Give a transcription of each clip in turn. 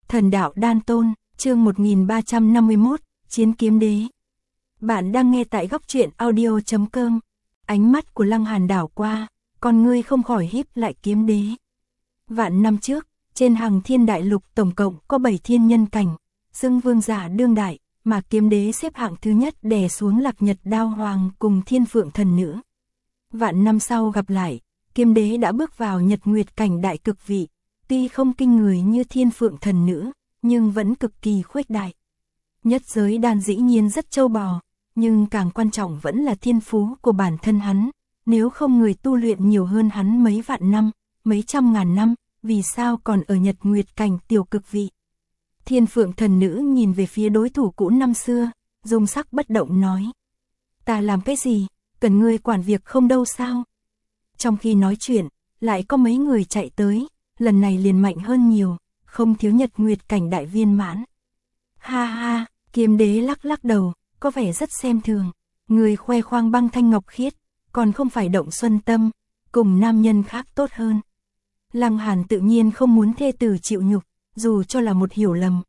Thần đạo đan tôn, chương 1351, Chiến kiếm đế. Bạn đang nghe tại góc truyện audio.com. Ánh mắt của Lăng Hàn đảo qua, con ngươi không khỏi híp lại kiếm đế. Vạn năm trước, trên Hằng Thiên Đại Lục tổng cộng có 7 thiên nhân cảnh, xưng vương giả đương đại, mà kiếm đế xếp hạng thứ nhất đè xuống Lạc Nhật Đao Hoàng cùng Thiên Phượng Thần Nữ. Vạn năm sau gặp lại, kiếm đế đã bước vào Nhật Nguyệt cảnh đại cực vị, tuy không kinh người như Thiên Phượng Thần Nữ, nhưng vẫn cực kỳ khuếch đại. Nhất giới đan dĩ nhiên rất trâu bò, nhưng càng quan trọng vẫn là thiên phú của bản thân hắn, nếu không người tu luyện nhiều hơn hắn mấy vạn năm, mấy trăm ngàn năm, vì sao còn ở Nhật Nguyệt cảnh tiểu cực vị. Thiên Phượng Thần Nữ nhìn về phía đối thủ cũ năm xưa, dung sắc bất động nói: "Ta làm cái gì, cần ngươi quản việc không đâu sao?" Trong khi nói chuyện, lại có mấy người chạy tới, lần này liền mạnh hơn nhiều, không thiếu Nhật Nguyệt cảnh đại viên mãn. Ha ha, kiếm đế lắc lắc đầu, có vẻ rất xem thường. Người khoe khoang băng thanh ngọc khiết, còn không phải động xuân tâm, cùng nam nhân khác tốt hơn. Lăng Hàn tự nhiên không muốn thê tử chịu nhục, dù cho là một hiểu lầm.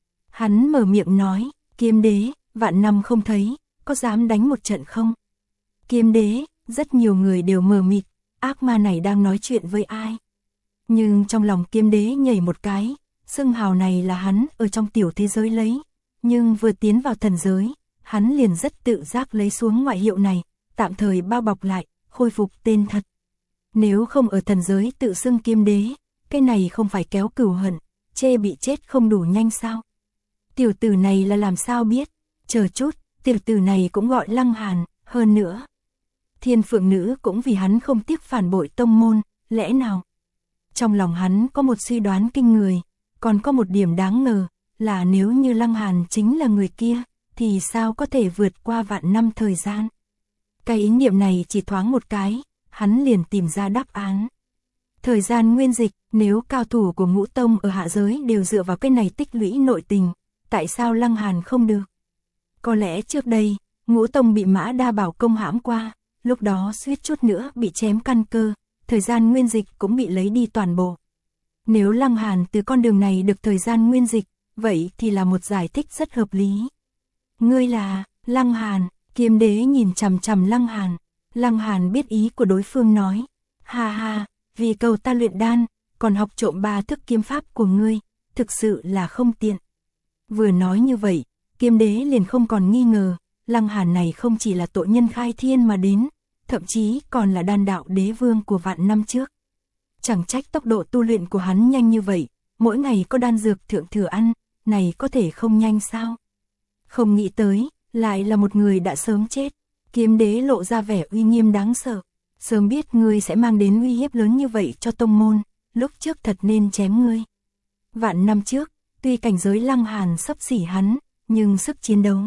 Hắn mở miệng nói: "Kiếm đế, vạn năm không thấy, có dám đánh một trận không?" Kiếm đế, rất nhiều người đều mờ mịt, ác ma này đang nói chuyện với ai? Nhưng trong lòng kiếm đế nhảy một cái, xưng hào này là hắn ở trong tiểu thế giới lấy, nhưng vừa tiến vào thần giới, hắn liền rất tự giác lấy xuống ngoại hiệu này, tạm thời bao bọc lại, khôi phục tên thật. Nếu không ở thần giới tự xưng kiếm đế, cái này không phải kéo cừu hận, chê bị chết không đủ nhanh sao? Tiểu tử này là làm sao biết? Chờ chút, tiểu tử này cũng gọi Lăng Hàn, hơn nữa. Thiên Phượng Nữ cũng vì hắn không tiếc phản bội tông môn, lẽ nào? Trong lòng hắn có một suy đoán kinh người, còn có một điểm đáng ngờ, là nếu như Lăng Hàn chính là người kia, thì sao có thể vượt qua vạn năm thời gian? Cái ý niệm này chỉ thoáng một cái, hắn liền tìm ra đáp án. Thời gian nguyên dịch, nếu cao thủ của ngũ tông ở hạ giới đều dựa vào cái này tích lũy nội tình, tại sao Lăng Hàn không được? Có lẽ trước đây, ngũ tông bị Mã Đa Bảo công hãm qua, lúc đó suýt chút nữa bị chém căn cơ, thời gian nguyên dịch cũng bị lấy đi toàn bộ. Nếu Lăng Hàn từ con đường này được thời gian nguyên dịch, vậy thì là một giải thích rất hợp lý. Ngươi là Lăng Hàn, kiếm đế nhìn chằm chằm Lăng Hàn. Lăng Hàn biết ý của đối phương nói: "Ha ha, vì cầu ta luyện đan, còn học trộm 3 thức kiếm pháp của ngươi, thực sự là không tiện." Vừa nói như vậy, kiếm đế liền không còn nghi ngờ, Lăng Hàn này không chỉ là tội nhân khai thiên mà đến, thậm chí còn là đan đạo đế vương của vạn năm trước. Chẳng trách tốc độ tu luyện của hắn nhanh như vậy, mỗi ngày có đan dược thượng thừa ăn, này có thể không nhanh sao? Không nghĩ tới, lại là một người đã sớm chết. Kiếm đế lộ ra vẻ uy nghiêm đáng sợ. Sớm biết ngươi sẽ mang đến uy hiếp lớn như vậy cho tông môn, lúc trước thật nên chém ngươi. Vạn năm trước, tuy cảnh giới Lăng Hàn xấp xỉ hắn, nhưng sức chiến đấu.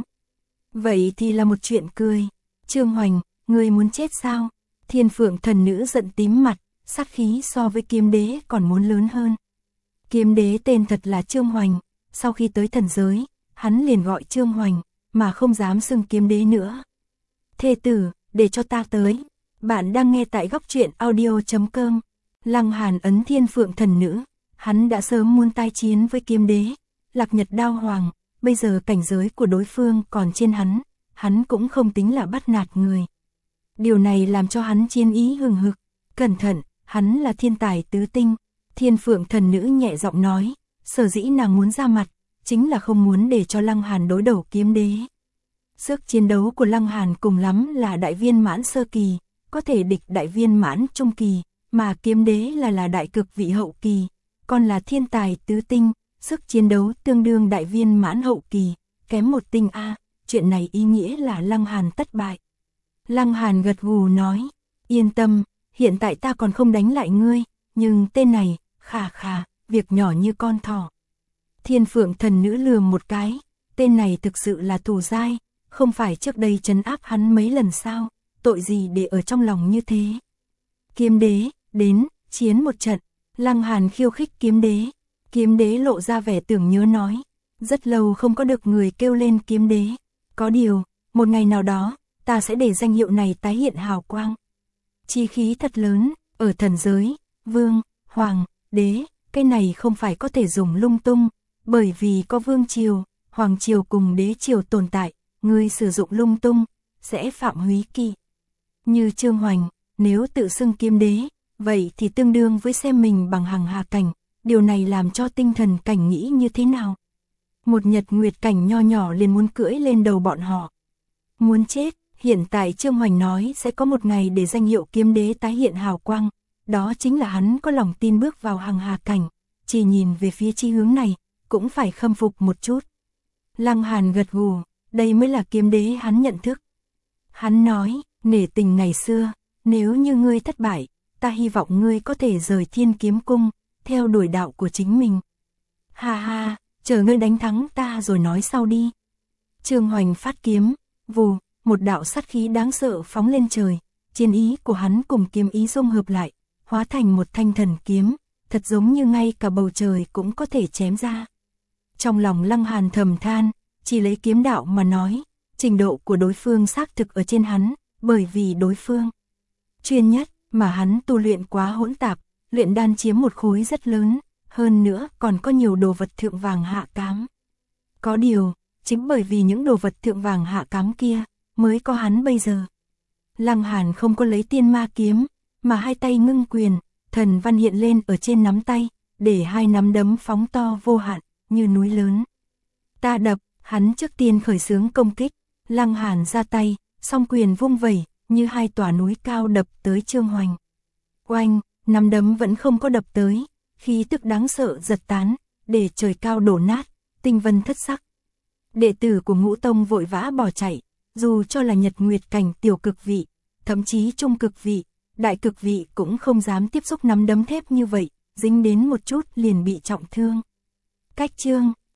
Vậy thì là một chuyện cười. Trương Hoành, ngươi muốn chết sao? Thiên Phượng Thần Nữ giận tím mặt, sát khí so với kiếm đế còn muốn lớn hơn. Kiếm đế tên thật là Trương Hoành, sau khi tới thần giới, hắn liền gọi Trương Hoành, mà không dám xưng kiếm đế nữa. Thê tử, để cho ta tới. Bạn đang nghe tại góc truyện audio.com. Lăng Hàn ấn Thiên Phượng Thần Nữ, hắn đã sớm muốn tai chiến với kiếm đế, Lạc Nhật Đao Hoàng, bây giờ cảnh giới của đối phương còn trên hắn cũng không tính là bắt nạt người. Điều này làm cho hắn chiến ý hừng hực. Cẩn thận, hắn là thiên tài tứ tinh. Thiên Phượng Thần Nữ nhẹ giọng nói, sở dĩ nàng muốn ra mặt, chính là không muốn để cho Lăng Hàn đối đầu kiếm đế. Sức chiến đấu của Lăng Hàn cùng lắm là đại viên mãn sơ kỳ, có thể địch đại viên mãn trung kỳ, mà kiếm đế là đại cực vị hậu kỳ, còn là thiên tài tứ tinh, sức chiến đấu tương đương đại viên mãn hậu kỳ, kém một tinh a, chuyện này ý nghĩa là Lăng Hàn thất bại. Lăng Hàn gật gù nói, yên tâm, hiện tại ta còn không đánh lại ngươi, nhưng tên này, khà khà, việc nhỏ như con thỏ. Thiên Phượng Thần Nữ lườm một cái, tên này thực sự là thù dai, không phải trước đây trấn áp hắn mấy lần sao, tội gì để ở trong lòng như thế. Kiếm đế, đến, chiến một trận. Lăng Hàn khiêu khích kiếm đế. Kiếm đế lộ ra vẻ tưởng nhớ nói, rất lâu không có được người kêu lên kiếm đế. Có điều, một ngày nào đó, ta sẽ để danh hiệu này tái hiện hào quang. Chi khí thật lớn, ở thần giới, vương, hoàng, đế, cái này không phải có thể dùng lung tung, bởi vì có vương triều, hoàng triều cùng đế triều tồn tại, ngươi sử dụng lung tung, sẽ phạm húy kỵ. Như Trương Hoành, nếu tự xưng kiếm đế, vậy thì tương đương với xem mình bằng hằng hà cảnh, điều này làm cho tinh thần cảnh nghĩ như thế nào? Một nhật nguyệt cảnh nho nhỏ liền muốn cưỡi lên đầu bọn họ. Muốn chết, hiện tại Trương Hoành nói sẽ có một ngày để danh hiệu kiếm đế tái hiện hào quang, đó chính là hắn có lòng tin bước vào hằng hà cảnh, chỉ nhìn về phía chi hướng này, cũng phải khâm phục một chút. Lăng Hàn gật gù, đây mới là kiếm đế hắn nhận thức. Hắn nói, nể tình ngày xưa, nếu như ngươi thất bại, ta hy vọng ngươi có thể rời Thiên Kiếm Cung, theo đuổi đạo của chính mình. Ha ha, chờ ngươi đánh thắng ta rồi nói sau đi. Trương Hoành phát kiếm, vù, một đạo sát khí đáng sợ phóng lên trời, chiến ý của hắn cùng kiếm ý dung hợp lại, hóa thành một thanh thần kiếm, thật giống như ngay cả bầu trời cũng có thể chém ra. Trong lòng Lăng Hàn thầm than, chỉ lấy kiếm đạo mà nói, trình độ của đối phương xác thực ở trên hắn, bởi vì đối phương chuyên nhất mà hắn tu luyện quá hỗn tạp, luyện đan chiếm một khối rất lớn, hơn nữa còn có nhiều đồ vật thượng vàng hạ cám. Có điều, chính bởi vì những đồ vật thượng vàng hạ cám kia, mới có hắn bây giờ. Lăng Hàn không có lấy tiên ma kiếm, mà hai tay ngưng quyền, thần văn hiện lên ở trên nắm tay, để hai nắm đấm phóng to vô hạn, như núi lớn. Ta đập, hắn trước tiên khởi xướng công kích, Lăng Hàn ra tay, song quyền vung vẩy, như hai tòa núi cao đập tới Trương Hoành. Oanh, nắm đấm vẫn không có đập tới, khí tức đáng sợ giật tán, để trời cao đổ nát, tinh vân thất sắc. Đệ tử của Ngũ Tông vội vã bỏ chạy, dù cho là nhật nguyệt cảnh tiểu cực vị, thậm chí trung cực vị, đại cực vị cũng không dám tiếp xúc nắm đấm thép như vậy, dính đến một chút liền bị trọng thương. Cách chương